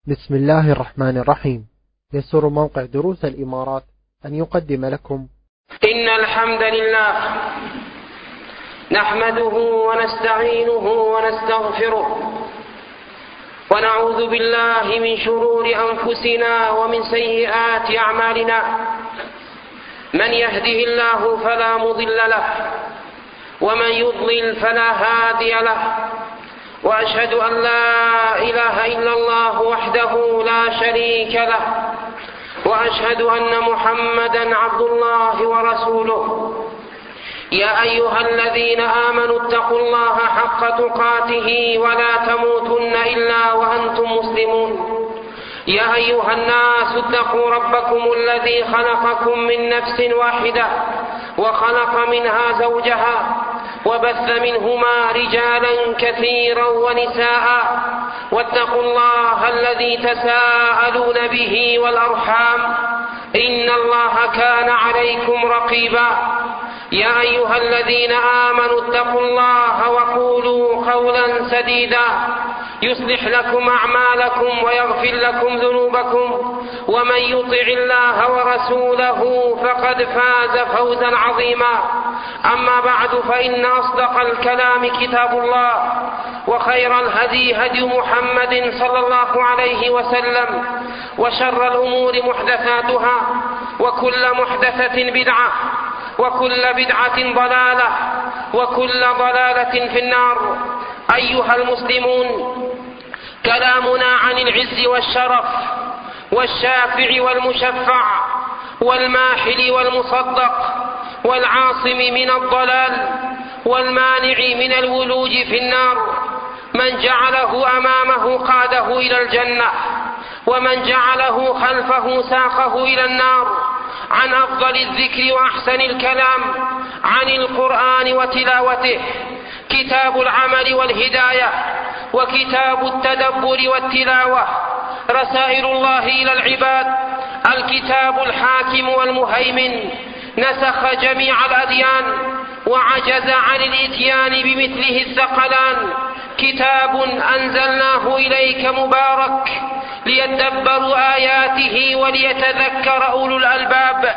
بسم الله الرحمن الرحيم. يسر موقع دروس الإمارات أن يقدم لكم إن الحمد لله نحمده ونستعينه ونستغفره ونعوذ بالله من شرور أنفسنا ومن سيئات أعمالنا. من يهده الله فلا مضل له ومن يضلل فلا هادي له، وأشهد أن لا إله إلا الله وحده لا شريك له، وأشهد أن محمدا عبد الله ورسوله. يا أيها الذين آمنوا اتقوا الله حق تقاته ولا تموتن إلا وأنتم مسلمون. يا أيها الناس اتقوا ربكم الذي خلقكم من نفس واحدة وخلق منها زوجها وبث منهما رجالا كثيرا ونساء، واتقوا الله الذي تساءلون به والأرحام إن الله كان عليكم رقيبا. يا أيها الذين آمنوا اتقوا الله وقولوا قولا سديدا يصلح لكم أعمالكم ويغفر لكم ذنوبكم، ومن يطع الله ورسوله فقد فاز فوزا عظيما. أما بعد، فإن أصدق الكلام كتاب الله، وخير الهدي هدي محمد صلى الله عليه وسلم، وشر الأمور محدثاتها، وكل محدثة بدعة، وكل بدعة ضلالة، وكل ضلالة في النار. أيها المسلمون، كلامنا عن العز والشرف والشافع والمشفع والماحل والمصدق والعاصم من الضلال والمانع من الولوج في النار. من جعله أمامه قاده إلى الجنة، ومن جعله خلفه ساقه إلى النار. عن أفضل الذكر وأحسن الكلام عن القرآن وتلاوته كتاب العمل والهداية، وكتاب التدبر والتلاوة رسائل الله إلى العباد، الكتاب الحاكم والمهيمن نسخ جميع الأديان وعجز عن الإتيان بمثله الثقلان. كتاب أنزلناه إليك مبارك ليدبروا آياته وليتذكر أولو الألباب.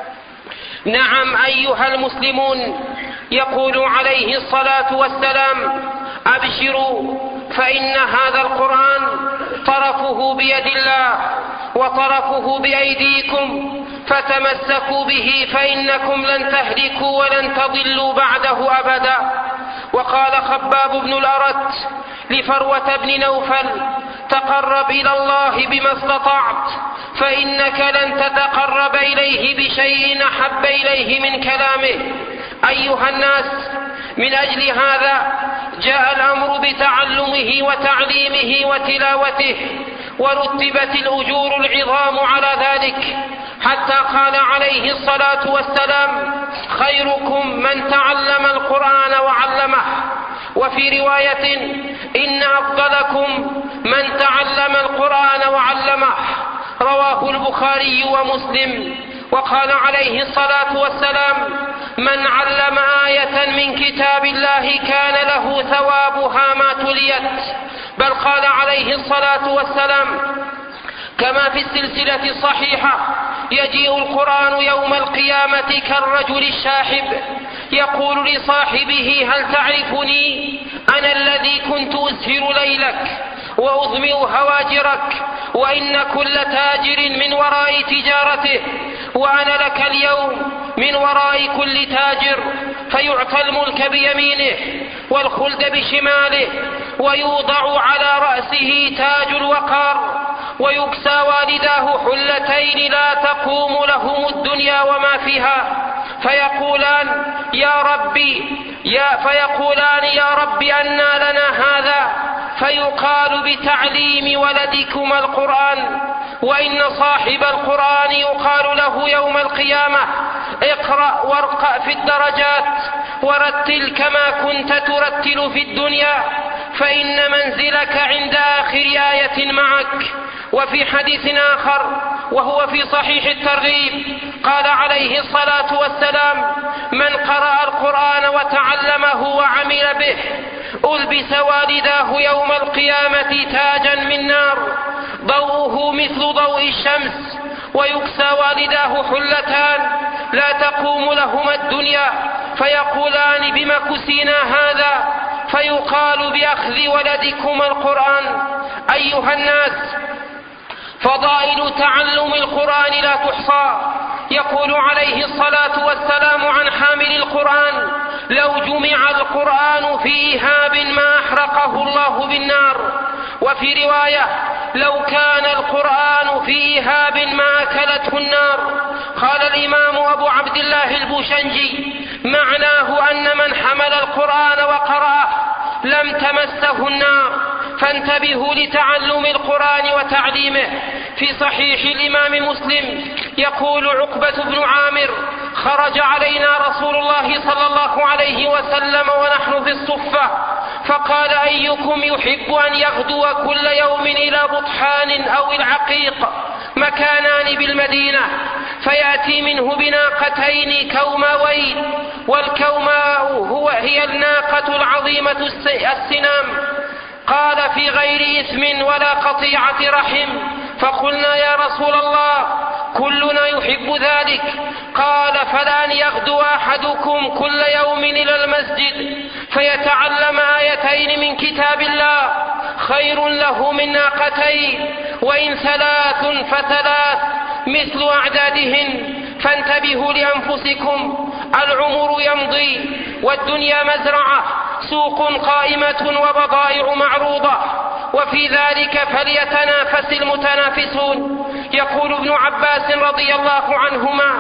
نعم أيها المسلمون، يقول عليه الصلاة والسلام: أبشروا فإن هذا القرآن طرفه بيد الله وطرفه بأيديكم، فتمسكوا به فإنكم لن تهلكوا ولن تضلوا بعده أبدا. وقال خباب بن الأرت لفروة بن نوفل: تقرب إلى الله بما استطعت، فإنك لن تتقرب إليه بشيء أحب إليه من كلامه. أيها الناس، من أجل هذا جاء الأمر بتعلمه وتعليمه وتلاوته، ورتبت الأجور العظام على ذلك، حتى قال عليه الصلاة والسلام: خيركم من تعلم القرآن وعلمه. وفي رواية: إن أفضلكم من تعلم القرآن وعلمه. رواه البخاري ومسلم. وقال عليه الصلاة والسلام: من علم آية من كتاب الله كان له ثوابها ما تليت. بل قال عليه الصلاة والسلام كما في السلسلة الصحيحة: يجيء القرآن يوم القيامة كالرجل الشاحب يقول لصاحبه: هل تعرفني؟ أنا الذي كنت أسهر ليلك وأظمئ هواجرك، وإن كل تاجر من وراء تجارته، وأنا لك اليوم من وراء كل تاجر. فيعطى الملك بيمينه والخلد بشماله، ويوضع على رأسه تاج الوقار، ويكسى والداه حلتين لا تقوم لهم الدنيا وما فيها، فيقولان يا رب أنى لنا هذا؟ فيقال: بتعليم ولدكما القرآن. وإن صاحب القرآن يقال له يوم القيامة: اقرأ وارقى في الدرجات، ورتل كما كنت ترتل في الدنيا، فإن منزلك عند آخر آية معك. وفي حديث آخر وهو في صحيح الترغيب قال عليه الصلاة والسلام: من قرأ القرآن وتعلمه وعمل به ألبس والداه يوم القيامة تاجا من نار ضوء الشمس ويكسى والداه حلتان لا تقوم لهما الدنيا فيقولان بم كسينا هذا؟ فيقال بأخذ ولدكما القرآن. أيها الناس، فضائل تعلم القرآن لا تحصى. يقول عليه الصلاة والسلام عن حامل القرآن: لو جمع القرآن في إيهاب ما أحرقه الله بالنار. وفي رواية: لو كان القرآن في إيهاب ما أكلته النار. قال الإمام أبو عبد الله البوشنجي: معناه أن من حمل القرآن وقرأه لم تمسه النار. فانتبهوا لتعلم القرآن وتعليمه. في صحيح الإمام مسلم يقول عقبة بن عامر: خرج علينا رسول الله صلى الله عليه وسلم ونحن في الصفة فقال: أيكم يحب أن يغدو كل يوم إلى بطحان أو العقيق مكانان بالمدينة فيأتي منه بناقتين كوماوين، والكوماء هي الناقة العظيمة السنام. قال: في غير إثم ولا قطيعة رحم. فقلنا: يا رسول الله، كلنا يحب ذلك. قال: فلأن يغدو أحدكم كل يوم إلى المسجد فيتعلم آيتين من كتاب الله خير له من ناقتين، وإن ثلاث فثلاث مثل أعدادهن. فانتبهوا لأنفسكم، العمر يمضي والدنيا مزرعة، سوق قائمة وبضائع معروضة، وفي ذلك فليتنافس المتنافسون. يقول ابن عباس رضي الله عنهما: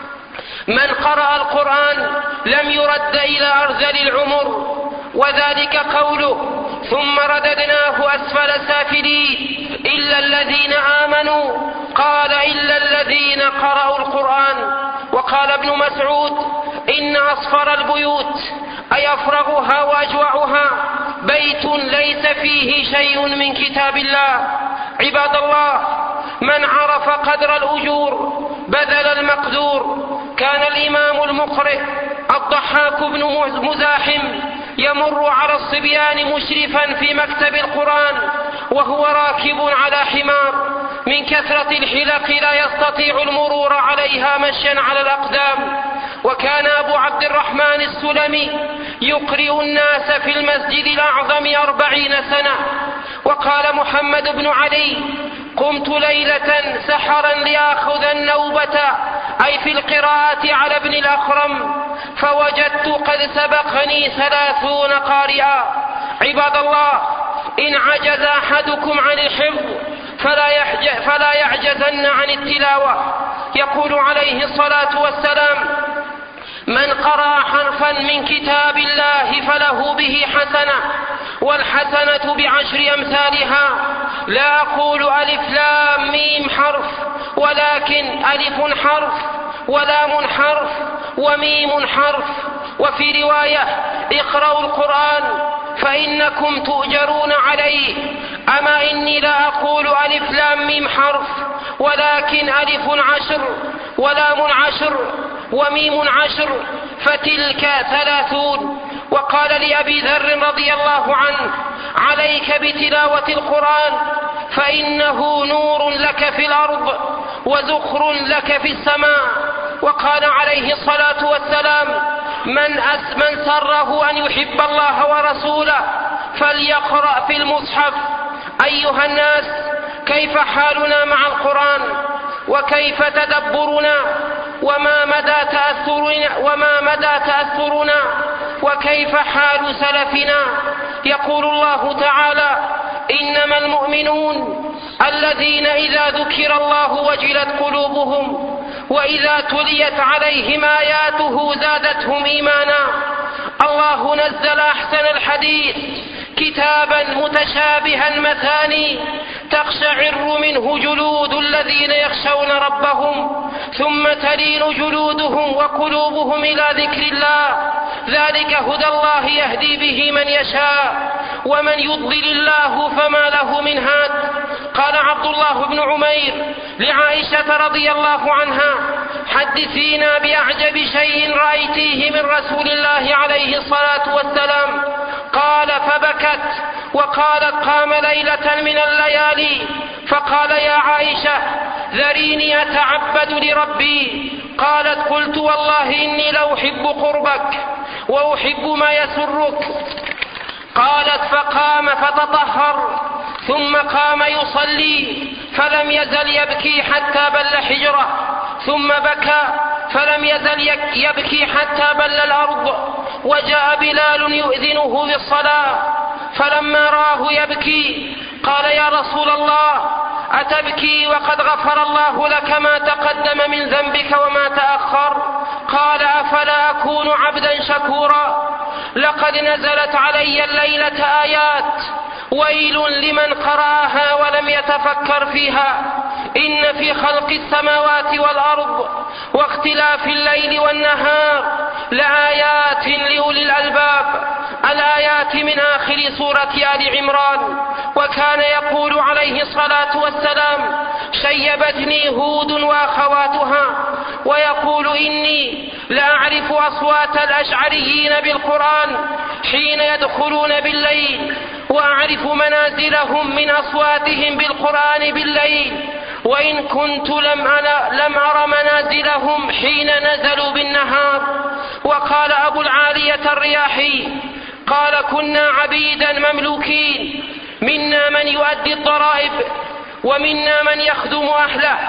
من قرأ القرآن لم يرد إلى أرذل العمر. وذلك قوله: ثم رددناه أسفل سافلين إلا الذين آمنوا. قال: إلا الذين قرأوا القرآن. وقال ابن مسعود: إن أصفر البيوت أي أفرغها وأجوعها بيت ليس فيه شيء من كتاب الله. عباد الله، من عرف قدر الأجور بذل المقدور. كان الإمام المقرئ الضحاك بن مزاحم يمر على الصبيان مشرفا في مكتب القرآن وهو راكب على حمار، من كثرة الحلق لا يستطيع المرور عليها مشيا على الأقدام. وكان أبو عبد الرحمن السلمي يقرئ الناس في المسجد الأعظم 40 سنة. وقال محمد بن علي: قمت ليلة سحرا لآخذ النوبة أي في القراءة على ابن الأخرم فوجدت قد سبقني 30 قارئا. عباد الله، إن عجز أحدكم عن الحفظ فلا يعجزن عن التلاوة. يقول عليه الصلاة والسلام: من قرأ حرفا من كتاب الله فله به حسنة، والحسنة ب10 أمثالها. لا أقول ألف لام ميم حرف، ولكن ألف حرف ولام حرف وميم حرف. وفي رواية: اقرأوا القرآن فإنكم تؤجرون عليه. أما إني لا أقول ألف لام ميم حرف، ولكن ألف 10 ولام 10 وميم 10 فتلك 30. وقال لأبي ذر رضي الله عنه: عليك بتلاوة القرآن فإنه نور لك في الأرض وزخر لك في السماء. وقال عليه الصلاة والسلام: من سره أن يحب الله ورسوله فليقرأ في المصحف. أيها الناس، كيف حالنا مع القرآن؟ وكيف تدبرنا؟ وما مدى تأثرنا؟ وكيف حال سلفنا؟ يقول الله تعالى: إنما المؤمنون الذين إذا ذكر الله وجلت قلوبهم وإذا تليت عليهم آياته زادتهم إيمانا. الله نزل أحسن الحديث كتابا متشابها مثاني تقشعر منه جلود الذين يخشون ربهم ثم تلين جلودهم وقلوبهم إلى ذكر الله. ذلك هدى الله يهدي به من يشاء، ومن يضلل الله فما له من هاد. قال عبد الله بن عمير لعائشة رضي الله عنها: حدثينا بأعجب شيء رأيتيه من رسول الله عليه الصلاة والسلام. قال: فبكت وقالت قام ليلة من الليالي فقال يا عائشة ذريني أتعبد لربي. قالت قلت والله إني لأحب قربك وأحب ما يسرك. قالت فقام فتطهر ثم قام يصلي فلم يزل يبكي حتى بل حجره، ثم بكى فلم يزل يبكي حتى بل الأرض، وجاء بلال يؤذنه بالصلاة فلما راه يبكي قال يا رسول الله أتبكي وقد غفر الله لك ما تقدم من ذنبك وما تأخر؟ قال أفلا أكون عبدا شكورا؟ لقد نزلت علي الليلة آيات ويل لمن قرأها ولم يتفكر فيها. إن في خلق السماوات والأرض واختلاف الليل والنهار لآيات لأولي الألباب. الآيات من آخر سورة آل عمران. وكان يقول عليه الصلاة والسلام شيبتني هود وأخواتها، ويقول إني لأعرف أصوات الأشعريين بالقرآن حين يدخلون بالليل، وأعرف منازلهم من أصواتهم بالقرآن بالليل، وإن كنت لم أر منازلهم حين نزلوا بالنهار. وقال أبو العالية الرياحي قال كنا عبيدا مملوكين، منا من يؤدي الضرائب ومنا من يخدم أهله،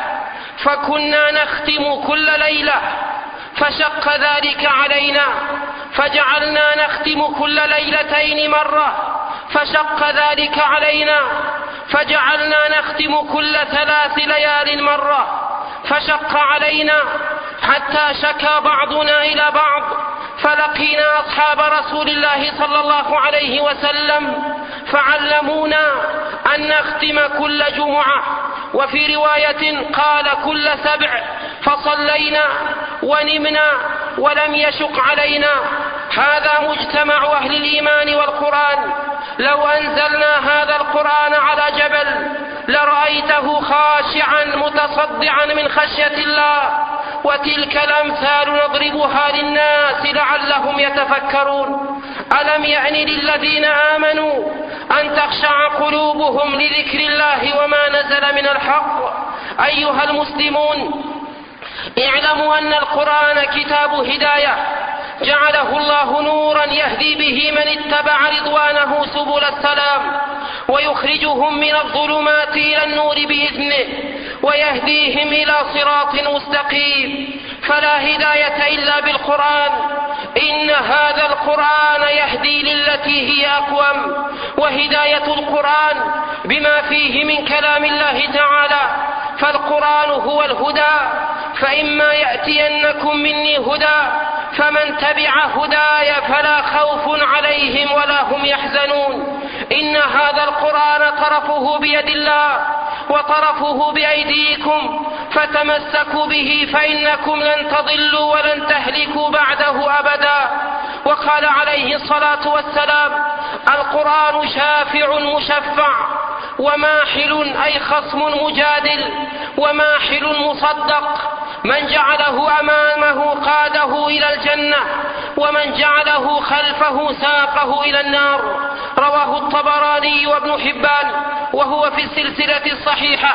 فكنا نختم كل ليلة فشق ذلك علينا فجعلنا نختم كل ليلتين مرة، فشق ذلك علينا فجعلنا نختم كل 3 ليال مرة، فشق علينا حتى شكى بعضنا إلى بعض، فلقينا أصحاب رسول الله صلى الله عليه وسلم فعلمونا أن نختم كل جمعة، وفي رواية قال كل 7، فصلينا ونمنا ولم يشق علينا. هذا مجتمع أهل الإيمان والقرآن. لو أنزلنا هذا القرآن على جبل لرأيته خاشعا متصدعا من خشية الله. وتلك الأمثال نضربها للناس لعلهم يتفكرون. ألم يأن للذين آمنوا أن تخشع قلوبهم لذكر الله وما نزل من الحق؟ أيها المسلمون، اعلموا أن القرآن كتاب هداية جعله الله نورا يهدي به من اتبع رضوانه سبل السلام، ويخرجهم من الظلمات إلى النور بإذنه، ويهديهم إلى صراط مستقيم. فلا هداية إلا بالقرآن. إن هذا القرآن يهدي للتي هي أقوم. وهداية القرآن بما فيه من كلام الله تعالى، فالقرآن هو الهدى. فإما يأتينكم مني هدى فمن تبع هداي فلا خوف عليهم ولا هم يحزنون. إن هذا القرآن طرفه بيد الله وطرفه بأيديكم، فتمسكوا به فإنكم لن تضلوا ولن تهلكوا بعده أبدا. وقال عليه الصلاة والسلام القرآن شافع مشفع، وماحل أي خصم مجادل، وماحل مصدق. من جعله أمامه قاده إلى الجنة، ومن جعله خلفه ساقه إلى النار. رواه الطبراني وابن حبان وهو في السلسلة الصحيحة.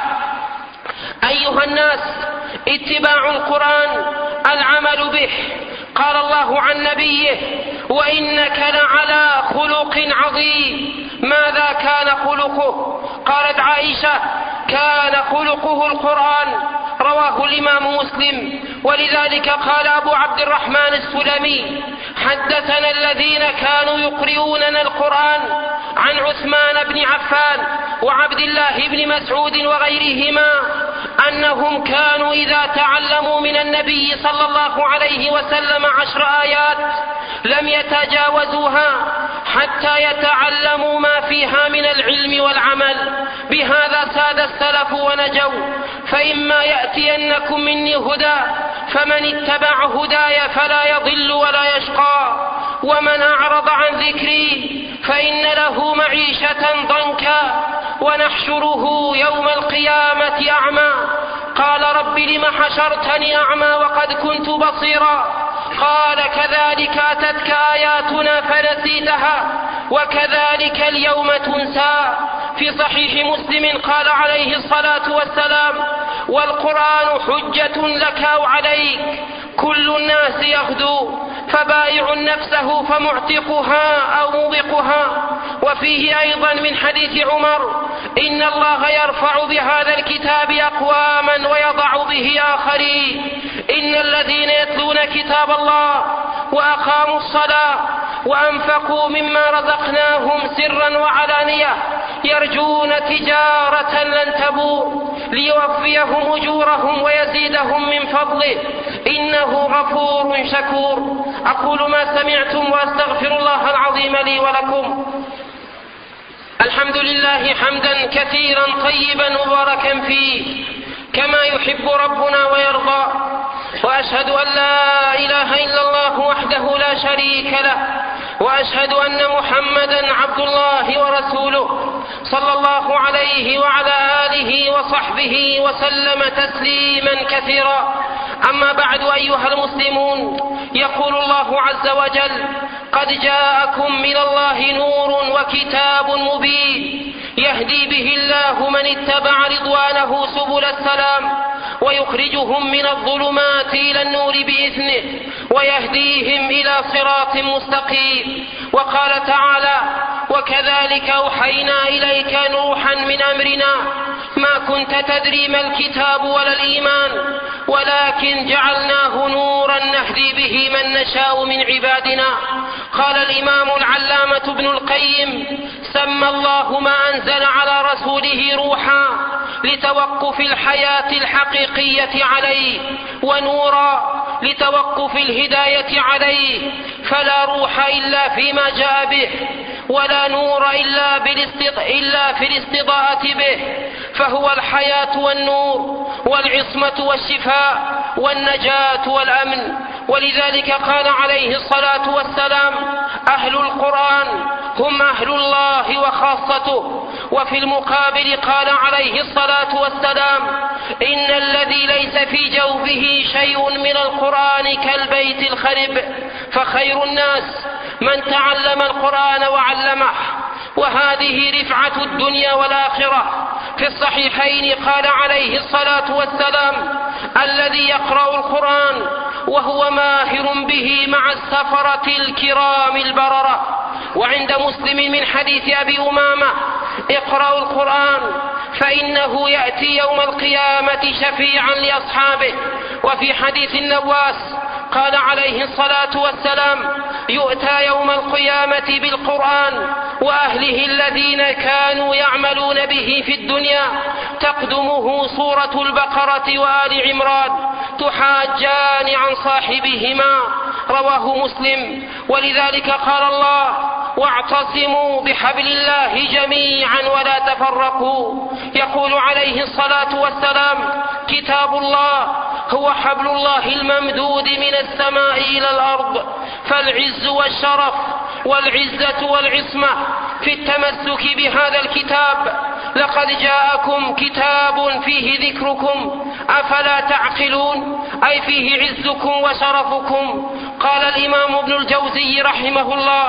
أيها الناس، اتباع القرآن العمل به. قال الله عن نبيه وإنك لعلى خلق عظيم. ماذا كان خلقه؟ قالت عائشة كان خلقه القرآن. رواه الإمام مسلم. ولذلك قال أبو عبد الرحمن السلمي حدثنا الذين كانوا يقرؤوننا القرآن عن عثمان بن عفان وعبد الله بن مسعود وغيرهما أنهم كانوا إذا تعلموا من النبي صلى الله عليه وسلم 10 آيات لم يتجاوزوها حتى يتعلموا ما فيها من العلم والعمل. بهذا ساد السلف ونجوا. فإما يأتينكم مني هدى فمن اتبع هداي فلا يضل ولا يشقى، ومن أعرض عن ذكري فإن له معيشة ضنكا ونحشره يوم القيامة أعمى. قال رب لم حشرتني أعمى وقد كنت بصيرا؟ قال كذلك أتتك آياتنا فنسيتها وكذلك اليوم تنسى. في صحيح مسلم قال عليه الصلاة والسلام: والقرآن حجة لك أو عليك، كل الناس يغدو، فبائع نفسه فمعتقها أو موبقها. وفيه أيضا من حديث عمر: إن الله يرفع بهذا الكتاب أقواما ويضع به آخرين. إن الذين يتلون كتاب الله وأقاموا الصلاة وأنفقوا مما رزقناهم سرا وعلانية يرجون تجارة لن تبور ليوفيهم أجورهم ويزيدهم من فضله إنه غفور شكور. أقول ما سمعتم وأستغفر الله العظيم لي ولكم. الحمد لله حمدا كثيرا طيبا مباركا فيه كما يحب ربنا ويرضى، وأشهد أن لا إله إلا الله وحده لا شريك له، وأشهد أن محمدا عبد الله ورسوله صلى الله عليه وعلى آله وصحبه وسلم تسليما كثيرا. أما بعد أيها المسلمون، يقول الله عز وجل: قد جاءكم من الله نور وكتاب مبين يهدي به الله من اتبع رضوانه سبل السلام ويخرجهم من الظلمات إلى النور بإذنه ويهديهم إلى صراط مستقيم. وقال تعالى: وكذلك أوحينا إليك روحا من أمرنا ما كنت تدري ما الكتاب ولا الإيمان ولكن جعلناه نورا نهدي به من نشاء من عبادنا. قال الإمام العلامة ابن القيم: سمى الله ما أنزل على رسوله روحا لتوقف الحياة الحقيقية عليه، ونورا لتوقف الهداية عليه، فلا روح إلا فيما جاء به، ولا نور إلا في الاستضاءة به، فهو الحياة والنور والعصمة والشفاء والنجاة والأمن. ولذلك قال عليه الصلاة والسلام: أهل القرآن هم أهل الله وخاصته. وفي المقابل قال عليه الصلاة والسلام: إن الذي ليس في جوفه شيء من القرآن كالبيت الخرب، فخير الناس من تعلم القرآن وعلمه، وهذه رفعة الدنيا والآخرة. في الصحيحين قال عليه الصلاة والسلام: الذي يقرأ القرآن وهو ماهر به مع السفرة الكرام البررة. وعند مسلم من حديث أبي أمامة: اقرأوا القرآن فإنه يأتي يوم القيامة شفيعا لأصحابه. وفي حديث النواس قال عليه الصلاة والسلام: يؤتى يوم القيامة بالقرآن وأهله الذين كانوا يعملون به في الدنيا، تقدمه سورة البقرة وآل عمران تحاجان عن صاحبهما. رواه مسلم. ولذلك قال الله: واعتصموا بحبل الله جميعا ولا تفرقوا. يقول عليه الصلاة والسلام: كتاب الله هو حبل الله الممدود من السماء إلى الأرض، فالعز والشرف والعزة والعصمة في التمسك بهذا الكتاب. لقد جاءكم كتاب فيه ذكركم أفلا تعقلون، أي فيه عزكم وشرفكم. قال الإمام ابن الجوزي رحمه الله: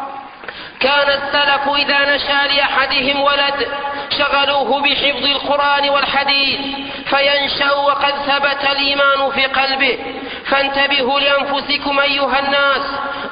كان السلف إذا نشأ لأحدهم ولد شغلوه بحفظ القرآن والحديث فينشأ وقد ثبت الإيمان في قلبه. فانتبهوا لأنفسكم أيها الناس،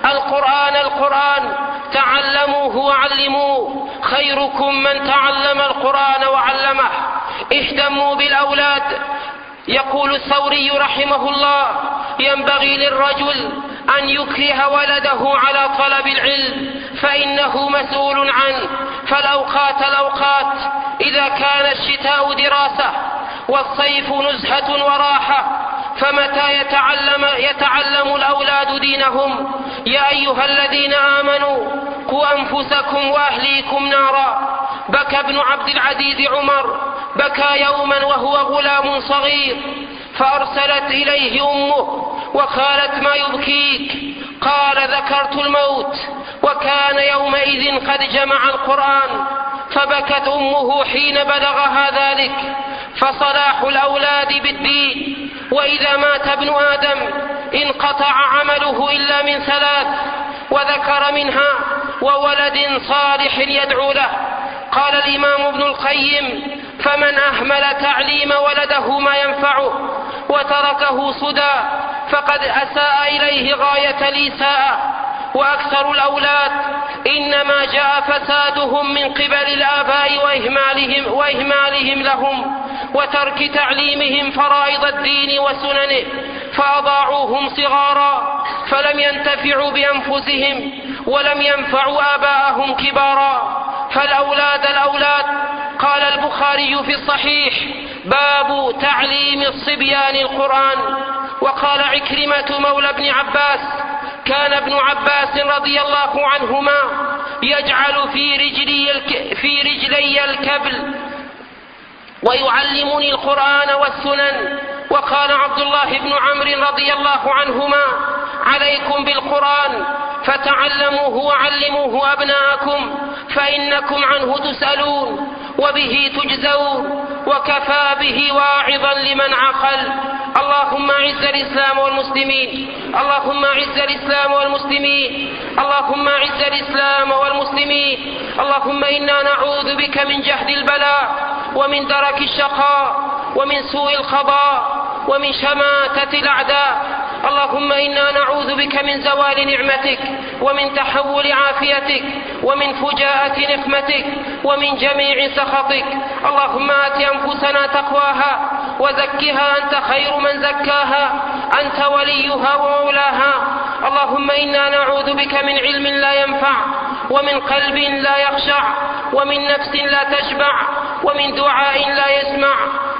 القرآن تعلموه وعلموه، خيركم من تعلم القرآن وعلمه. اهتموا بالأولاد. يقول الثوري رحمه الله: ينبغي للرجل أن يكره ولده على طلب العلم فإنه مسؤول عنه، فالأوقات إذا كان الشتاء دراسة والصيف نزهة وراحة، فمتى يتعلم الأولاد دينهم؟ يا أيها الذين آمنوا قوا أنفسكم وأهليكم نارا. بكى ابن عبد العزيز عمر، بكى يوما وهو غلام صغير، فأرسلت إليه أمه وقالت: ما يبكيك؟ قال: ذكرت الموت. وكان يومئذ قد جمع القرآن، فبكت أمه حين بلغها ذلك. فصلاح الأولاد بالدين. وإذا مات ابن آدم انقطع عمله إلا من ثلاث، وذكر منها وولد صالح يدعو له. قال الإمام ابن القيم: فمن أهمل تعليم ولده ما ينفعه وتركه صدى فقد أساء إليه غاية الإساءة. وأكثر الأولاد إنما جاء فسادهم من قبل الآباء وإهمالهم لهم وترك تعليمهم فرائض الدين وسننه، فأضاعوهم صغارا فلم ينتفعوا بأنفسهم ولم ينفعوا آباءهم كبارا. فالأولاد الأولاد. قال البخاري في الصحيح: باب تعليم الصبيان القرآن. وقال عكرمة مولى ابن عباس: كان ابن عباس رضي الله عنهما يجعل في رجلي الكبل ويعلمني القرآن والسنن. وقال عبد الله بن عمرو رضي الله عنهما: عليكم بالقرآن فتعلموه وعلموه أبناءكم فإنكم عنه تسألون وبه تجزون وكفى به واعظا لمن عقل. اللهم أعز الإسلام والمسلمين، اللهم أعز الإسلام والمسلمين، اللهم أعز الإسلام والمسلمين. اللهم إنا نعوذ بك من جهد البلاء ومن درك الشقاء ومن سوء القضاء ومن شماتة الأعداء. اللهم إنا نعوذ بك من زوال نعمتك ومن تحول عافيتك ومن فجاءة نقمتك ومن جميع سخطك. اللهم آت أنفسنا تقواها وزكها أنت خير من زكاها، أنت وليها ومولاها. اللهم إنا نعوذ بك من علم لا ينفع ومن قلب لا يخشع ومن نفس لا تشبع ومن دعاء لا يسمع.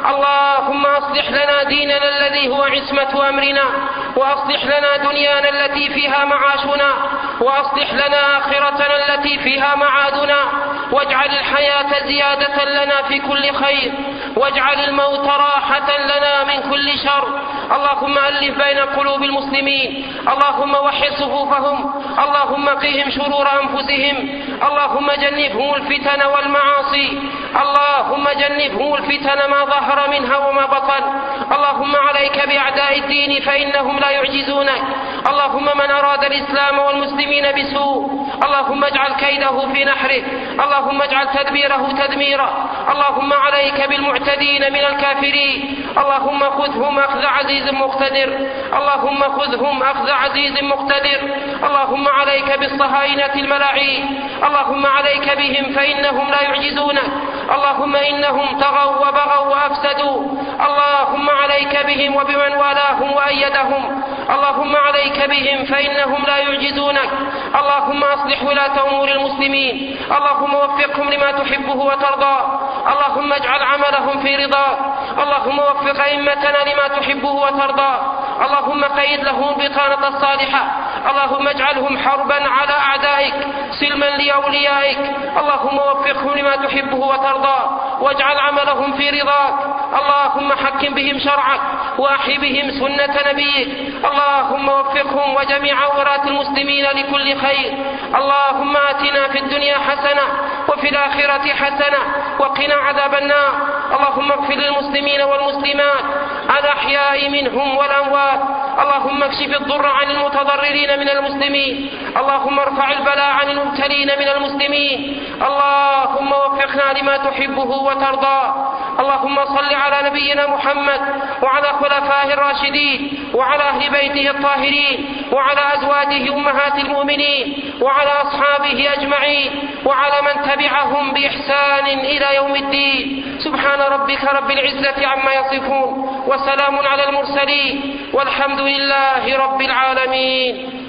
اللهم أصلح لنا ديننا الذي هو عصمة أمرنا، وأصلح لنا دنيانا التي فيها معاشنا، وأصلح لنا آخرتنا التي فيها معادنا، واجعل الحياة زيادة لنا في كل خير، واجعل الموت راحة لنا من كل شر. اللهم ألف بين قلوب المسلمين، اللهم وحد صفوفهم، اللهم قهم شرور أنفسهم، اللهم جنبهم الفتن والمعاصي، اللهم جنبهم الفتن ما ظهر منها وما بطن. اللهم عليك بأعداء الدين فإنهم لا يعجزونك. اللهم من أراد الإسلام والمسلمين بسوء اللهم اجعل كيده في نحره، اللهم اجعل تدبيره تدميرا. اللهم عليك بالمعتدين من الكافرين، اللهم خذهم أخذ عزيز مقتدر، اللهم خذهم أخذ عزيز مقتدر. اللهم عليك بالصهاينة الملاعين، اللهم عليك بهم فإنهم لا يعجزونك. اللهم إنهم طغوا وبغوا وأفسدوا، اللهم عليك بهم وبمن والاهم وأيدهم. اللهم عليك بهم فإنهم لا يعجزونك. اللهم أصلح ولاة أمور المسلمين، اللهم وفقهم لما تحبه وترضى، اللهم اجعل عملهم في رضاك. اللهم وفق أئمتنا لما تحبه وترضى، اللهم قيد لهم البطانة الصالحة، اللهم اجعلهم حربا على أعدائك سلما لأوليائك. اللهم وفقهم لما تحبه وترضى واجعل عملهم في رضاك. اللهم حكم بهم شرعك وأحي بهم سنة نبيك. اللهم وفقهم وجميع ولاة المسلمين لكل خير. اللهم آتنا في الدنيا حسنة وفي الآخرة حسنة وقنا عذاب النار. اللهم اغفر للمسلمين والمسلمات الأحياء منهم والأموات. اللهم اكشف الضر عن المتضررين من المسلمين، اللهم ارفع البلاء عن المبتلين من المسلمين. اللهم وفقنا لما تحبه وترضى. اللهم صل على نبينا محمد وعلى خلفائه الراشدين وعلى أهل بيته الطاهرين وعلى أزواجه أمهات المؤمنين وعلى أصحابه أجمعين وعلى من تبعهم بإحسان إلى يوم الدين. سبحان ربك رب العزة عما يصفون وسلام على المرسلين والحمد لله رب العالمين.